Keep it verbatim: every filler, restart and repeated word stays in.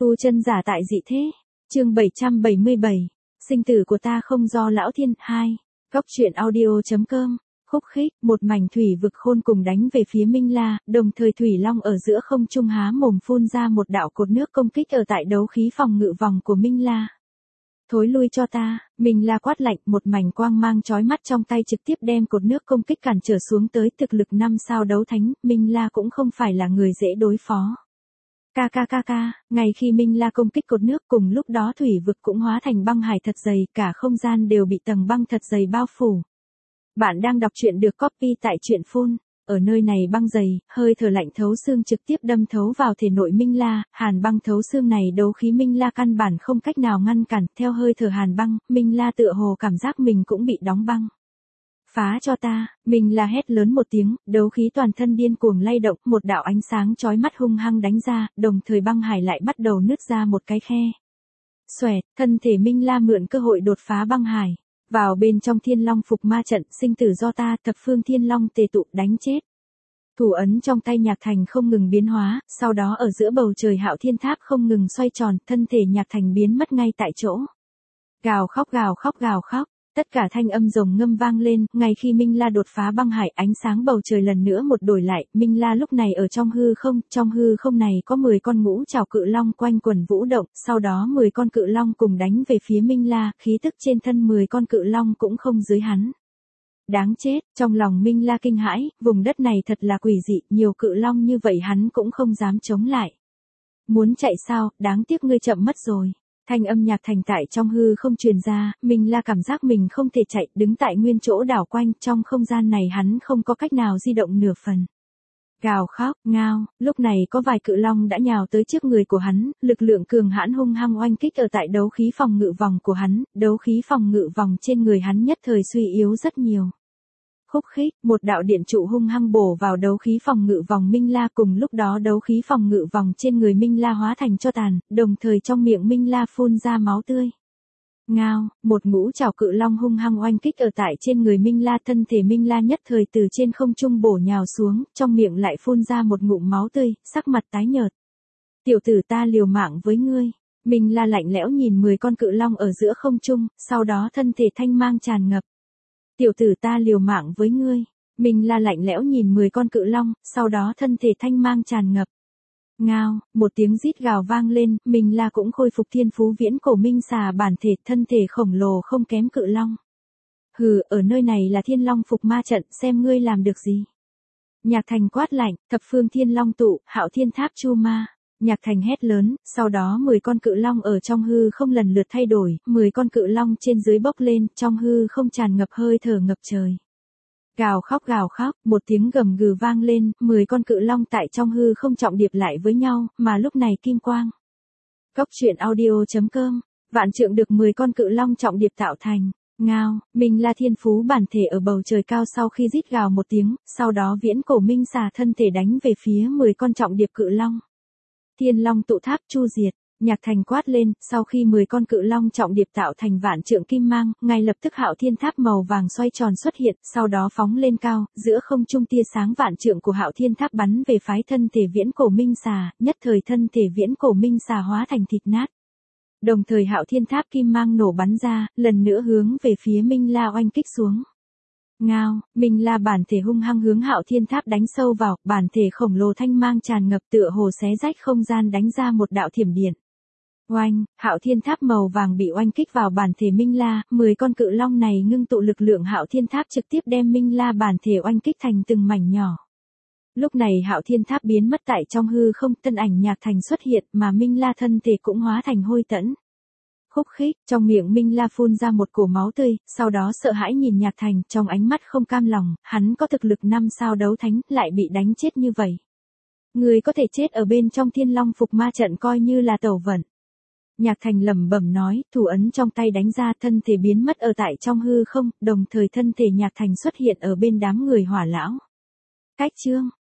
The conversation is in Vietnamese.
Tu chân giả tại dị thế. Chương bảy trăm bảy mươi bảy. Sinh tử của ta không do lão thiên. hai. Góc truyện audio.com. Khúc khích, một mảnh thủy vực khôn cùng đánh về phía Minh La, đồng thời thủy long ở giữa không trung há mồm phun ra một đạo cột nước công kích ở tại đấu khí phòng ngự vòng của Minh La. Thối lui cho ta, Minh La quát lạnh, một mảnh quang mang chói mắt trong tay trực tiếp đem cột nước công kích cản trở xuống tới thực lực năm sao đấu thánh, Minh La cũng không phải là người dễ đối phó. Ca ca ca ca, ngay khi Minh La công kích cột nước cùng lúc đó thủy vực cũng hóa thành băng hải thật dày, cả không gian đều bị tầng băng thật dày bao phủ. Bạn đang đọc truyện được copy tại truyện phun. Ở nơi này băng dày, hơi thở lạnh thấu xương trực tiếp đâm thấu vào thể nội Minh La, hàn băng thấu xương này đấu khí Minh La căn bản không cách nào ngăn cản, theo hơi thở hàn băng, Minh La tựa hồ cảm giác mình cũng bị đóng băng. Phá cho ta, Minh La hét lớn một tiếng, đấu khí toàn thân điên cuồng lay động, một đạo ánh sáng chói mắt hung hăng đánh ra, đồng thời băng hải lại bắt đầu nứt ra một cái khe. Xoẹt, thân thể Minh La mượn cơ hội đột phá băng hải. Vào bên trong thiên long phục ma trận, sinh tử do ta, thập phương thiên long tề tụ đánh chết. Thủ ấn trong tay Nhạc Thành không ngừng biến hóa, sau đó ở giữa bầu trời Hạo Thiên Tháp không ngừng xoay tròn, thân thể Nhạc Thành biến mất ngay tại chỗ. Gào khóc gào khóc gào khóc, tất cả thanh âm rồng ngâm vang lên, ngay khi Minh La đột phá băng hải, ánh sáng bầu trời lần nữa một đổi lại, Minh La lúc này ở trong hư không, trong hư không này có mười con ngũ trảo cự long quanh quần vũ động, sau đó mười con cự long cùng đánh về phía Minh La, khí tức trên thân mười con cự long cũng không dưới hắn. Đáng chết, trong lòng Minh La kinh hãi, vùng đất này thật là quỷ dị, nhiều cự long như vậy hắn cũng không dám chống lại. Muốn chạy sao, đáng tiếc ngươi chậm mất rồi. Thanh âm Nhạc Thành tại trong hư không truyền ra, Minh La cảm giác mình không thể chạy, đứng tại nguyên chỗ đảo quanh, trong không gian này hắn không có cách nào di động nửa phần. Gào khóc, ngao, lúc này có vài cự long đã nhào tới trước người của hắn, lực lượng cường hãn hung hăng oanh kích ở tại đấu khí phòng ngự vòng của hắn, đấu khí phòng ngự vòng trên người hắn nhất thời suy yếu rất nhiều. Khúc khích, một đạo điện trụ hung hăng bổ vào đấu khí phòng ngự vòng Minh La, cùng lúc đó đấu khí phòng ngự vòng trên người Minh La hóa thành tro tàn, đồng thời trong miệng Minh La phun ra máu tươi. Ngao, một ngũ trảo cự long hung hăng oanh kích ở tại trên người Minh La, thân thể Minh La nhất thời từ trên không trung bổ nhào xuống, trong miệng lại phun ra một ngụm máu tươi, sắc mặt tái nhợt. Tiểu tử ta liều mạng với ngươi. Minh La lạnh lẽo nhìn mười con cự long ở giữa không trung, sau đó thân thể thanh mang tràn ngập. Tiểu tử ta liều mạng với ngươi. Minh La lạnh lẽo nhìn mười con cự long, sau đó thân thể thanh mang tràn ngập. Ngao, một tiếng rít gào vang lên, Minh La cũng khôi phục thiên phú viễn cổ minh xà bản thể, thân thể khổng lồ không kém cự long. Hừ, ở nơi này là thiên long phục ma trận, xem ngươi làm được gì. Nhạc Thành quát lạnh, thập phương thiên long tụ, Hạo Thiên Tháp chu ma. Nhạc Thành hét lớn, sau đó mười con cự long ở trong hư không lần lượt thay đổi, mười con cự long trên dưới bốc lên, trong hư không tràn ngập hơi thở ngập trời. Gào khóc gào khóc, một tiếng gầm gừ vang lên, mười con cự long tại trong hư không trọng điệp lại với nhau, mà lúc này kim quang. Góc truyện audio.com, vạn trượng được mười con cự long trọng điệp tạo thành. Ngao, Minh La thiên phú bản thể ở bầu trời cao sau khi rít gào một tiếng, sau đó viễn cổ minh xà thân thể đánh về phía mười con trọng điệp cự long. Thiên long tụ tháp chu diệt, Nhạc Thành quát lên, sau khi mười con cự long trọng điệp tạo thành vạn trượng kim mang, ngay lập tức Hạo Thiên Tháp màu vàng xoay tròn xuất hiện, sau đó phóng lên cao, giữa không trung tia sáng vạn trượng của Hạo Thiên Tháp bắn về phái thân thể viễn cổ minh xà, nhất thời thân thể viễn cổ minh xà hóa thành thịt nát. Đồng thời Hạo Thiên Tháp kim mang nổ bắn ra, lần nữa hướng về phía Minh La oanh kích xuống. Ngao, Minh La bản thể hung hăng hướng Hạo Thiên Tháp đánh sâu vào, bản thể khổng lồ thanh mang tràn ngập tựa hồ xé rách không gian đánh ra một đạo thiểm điện. Oanh, Hạo Thiên Tháp màu vàng bị oanh kích vào bản thể Minh La, mười con cự long này ngưng tụ lực lượng Hạo Thiên Tháp trực tiếp đem Minh La bản thể oanh kích thành từng mảnh nhỏ. Lúc này Hạo Thiên Tháp biến mất tại trong hư không, thân ảnh Nhạc Thành xuất hiện, mà Minh La thân thể cũng hóa thành hôi tẫn. Khúc khích, trong miệng Minh La phun ra một cổ máu tươi, sau đó sợ hãi nhìn Nhạc Thành, trong ánh mắt không cam lòng, hắn có thực lực năm sao đấu thánh, lại bị đánh chết như vậy. Người có thể chết ở bên trong thiên long phục ma trận coi như là tẩu vận. Nhạc Thành lẩm bẩm nói, thủ ấn trong tay đánh ra, thân thể biến mất ở tại trong hư không, đồng thời thân thể Nhạc Thành xuất hiện ở bên đám người Hỏa lão. Cách chương,